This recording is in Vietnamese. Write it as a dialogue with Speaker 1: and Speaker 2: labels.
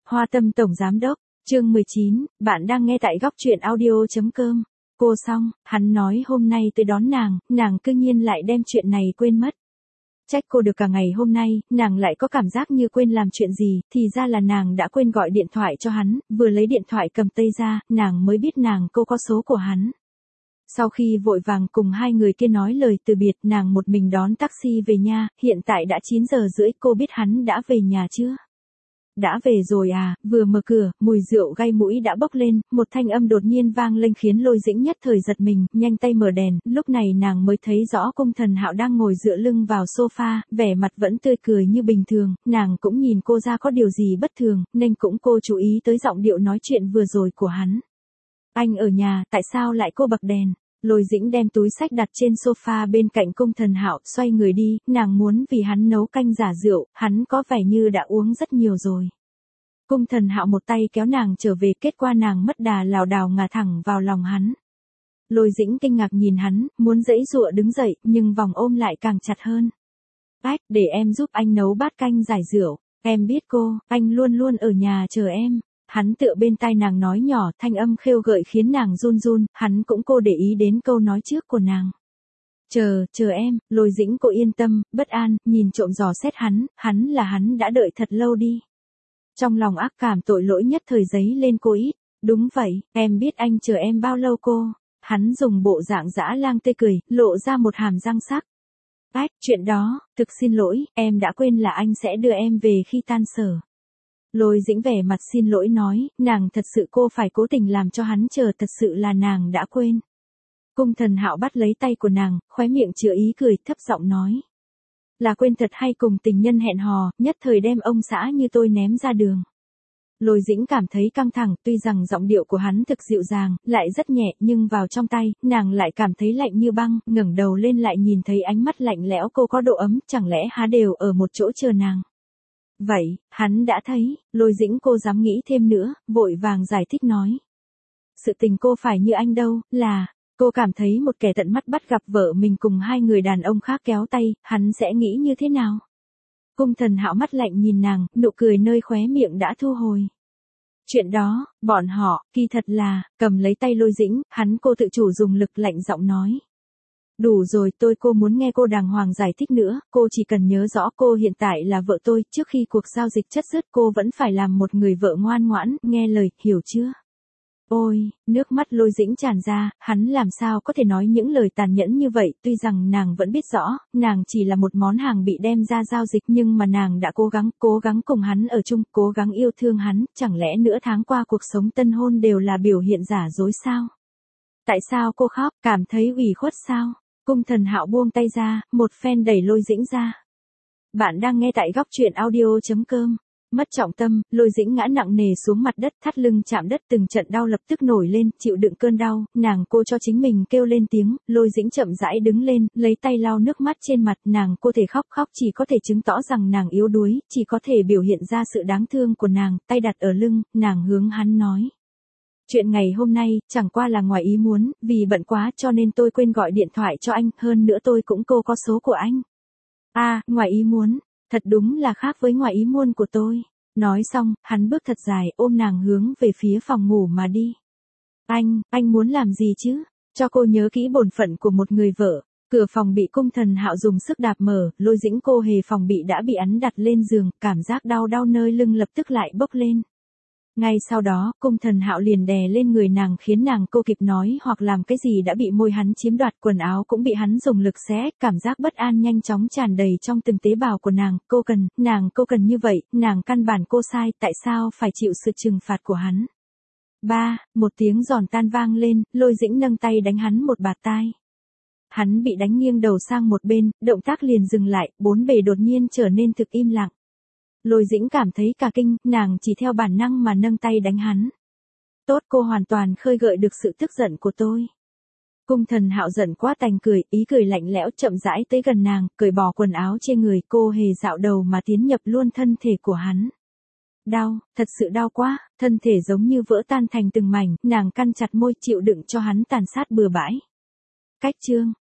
Speaker 1: Hoa Tâm Tổng Giám Đốc, chương 19, bạn đang nghe tại góc truyện audio.com. Cô xong, hắn nói hôm nay tới đón nàng cư nhiên lại đem chuyện này quên mất. Trách cô được cả ngày hôm nay, nàng lại có cảm giác như quên làm chuyện gì, thì ra là nàng đã quên gọi điện thoại cho hắn, vừa lấy điện thoại cầm tay ra, nàng mới biết cô có số của hắn. Sau khi vội vàng cùng hai người kia nói lời từ biệt, nàng một mình đón taxi về nhà, hiện tại đã 9 giờ rưỡi, cô biết hắn đã về nhà chưa? Đã về rồi à, vừa mở cửa, mùi rượu gây mũi đã bốc lên, một thanh âm đột nhiên vang lên khiến Lôi Dĩnh nhất thời giật mình, nhanh tay mở đèn, lúc này nàng mới thấy rõ Cung Thần Hạo đang ngồi dựa lưng vào sofa, vẻ mặt vẫn tươi cười như bình thường, nàng cũng nhìn cô ra có điều gì bất thường, nên cũng cô chú ý tới giọng điệu nói chuyện vừa rồi của hắn. Anh ở nhà, tại sao lại cô bật đèn? Lôi Dĩnh đem túi xách đặt trên sofa bên cạnh Cung Thần Hạo, xoay người đi, nàng muốn vì hắn nấu canh giả rượu, hắn có vẻ như đã uống rất nhiều rồi. Cung Thần Hạo một tay kéo nàng trở về, kết quả nàng mất đà lảo đảo ngả thẳng vào lòng hắn. Lôi Dĩnh kinh ngạc nhìn hắn, muốn giãy giụa đứng dậy, nhưng vòng ôm lại càng chặt hơn. Ách, để em giúp anh nấu bát canh giải rượu, em biết cô, anh luôn luôn ở nhà chờ em. Hắn tựa bên tai nàng nói nhỏ, thanh âm khêu gợi khiến nàng run run, hắn cũng cô để ý đến câu nói trước của nàng. Chờ em, Lôi Dĩnh cô yên tâm, bất an, nhìn trộm dò xét hắn đã đợi thật lâu đi. Trong lòng ác cảm tội lỗi nhất thời giấy lên cô ít, đúng vậy, em biết anh chờ em bao lâu cô. Hắn dùng bộ dạng dã lang tê cười, lộ ra một hàm răng sắc. Ách, chuyện đó, thực xin lỗi, em đã quên là anh sẽ đưa em về khi tan sở. Lôi Dĩnh vẻ mặt xin lỗi nói, nàng thật sự cô phải cố tình làm cho hắn chờ, thật sự là nàng đã quên. Cung Thần Hạo bắt lấy tay của nàng, khóe miệng chứa ý cười, thấp giọng nói. Là quên thật hay cùng tình nhân hẹn hò, nhất thời đem ông xã như tôi ném ra đường. Lôi Dĩnh cảm thấy căng thẳng, tuy rằng giọng điệu của hắn thực dịu dàng, lại rất nhẹ, nhưng vào trong tay, nàng lại cảm thấy lạnh như băng, ngẩng đầu lên lại nhìn thấy ánh mắt lạnh lẽo cô có độ ấm, chẳng lẽ há đều ở một chỗ chờ nàng. Vậy, hắn đã thấy, Lôi Dĩnh cô dám nghĩ thêm nữa, vội vàng giải thích nói. Sự tình cô phải như anh đâu, là, cô cảm thấy một kẻ tận mắt bắt gặp vợ mình cùng hai người đàn ông khác kéo tay, hắn sẽ nghĩ như thế nào? Cung Thần Hạo mắt lạnh nhìn nàng, nụ cười nơi khóe miệng đã thu hồi. Chuyện đó, bọn họ, kỳ thật là, cầm lấy tay Lôi Dĩnh, hắn cô tự chủ dùng lực lạnh giọng nói. Đủ rồi, cô muốn nghe cô đàng hoàng giải thích nữa, cô chỉ cần nhớ rõ cô hiện tại là vợ tôi, trước khi cuộc giao dịch chấm dứt cô vẫn phải làm một người vợ ngoan ngoãn, nghe lời, hiểu chưa? Ôi, nước mắt Lôi Dĩnh tràn ra, hắn làm sao có thể nói những lời tàn nhẫn như vậy, tuy rằng nàng vẫn biết rõ, nàng chỉ là một món hàng bị đem ra giao dịch nhưng mà nàng đã cố gắng cùng hắn ở chung, cố gắng yêu thương hắn, chẳng lẽ nửa tháng qua cuộc sống tân hôn đều là biểu hiện giả dối sao? Tại sao cô khóc, cảm thấy ủy khuất sao? Cung Thần Hạo buông tay ra, một phen đẩy Lôi Dĩnh ra. Bạn đang nghe tại góc truyện audio.com. Mất trọng tâm, Lôi Dĩnh ngã nặng nề xuống mặt đất, thắt lưng chạm đất, từng trận đau lập tức nổi lên, chịu đựng cơn đau, cô cho chính mình kêu lên tiếng, Lôi Dĩnh chậm rãi đứng lên, lấy tay lau nước mắt trên mặt, cô thể khóc chỉ có thể chứng tỏ rằng nàng yếu đuối, chỉ có thể biểu hiện ra sự đáng thương của nàng, tay đặt ở lưng, nàng hướng hắn nói. Chuyện ngày hôm nay, chẳng qua là ngoài ý muốn, vì bận quá cho nên tôi quên gọi điện thoại cho anh, hơn nữa tôi cũng cô có số của anh. Ngoài ý muốn. Thật đúng là khác với ngoài ý muốn của tôi. Nói xong, hắn bước thật dài, ôm nàng hướng về phía phòng ngủ mà đi. Anh muốn làm gì chứ? Cho cô nhớ kỹ bổn phận của một người vợ. Cửa phòng bị Cung Thần Hạo dùng sức đạp mở, Lôi Dĩnh cô hề phòng bị đã bị hắn đặt lên giường, cảm giác đau nơi lưng lập tức lại bốc lên. Ngay sau đó, Cung Thần Hạo liền đè lên người nàng khiến cô kịp nói hoặc làm cái gì đã bị môi hắn chiếm đoạt, quần áo cũng bị hắn dùng lực xé, cảm giác bất an nhanh chóng tràn đầy trong từng tế bào của nàng, cô cần như vậy, căn bản cô sai, tại sao phải chịu sự trừng phạt của hắn. Một tiếng giòn tan vang lên, Lôi Dĩnh nâng tay đánh hắn một bạt tai. Hắn bị đánh nghiêng đầu sang một bên, động tác liền dừng lại, bốn bề đột nhiên trở nên thực im lặng. Lôi Dĩnh cảm thấy cả kinh, nàng chỉ theo bản năng mà nâng tay đánh hắn. Tốt, cô hoàn toàn khơi gợi được sự tức giận của tôi. Cung Thần Hạo giận quá tành cười, ý cười lạnh lẽo chậm rãi tới gần nàng, cởi bỏ quần áo trên người, cô hề dạo đầu mà tiến nhập luôn thân thể của hắn. Đau, thật sự đau quá, thân thể giống như vỡ tan thành từng mảnh, nàng cắn chặt môi chịu đựng cho hắn tàn sát bừa bãi. Cách chương,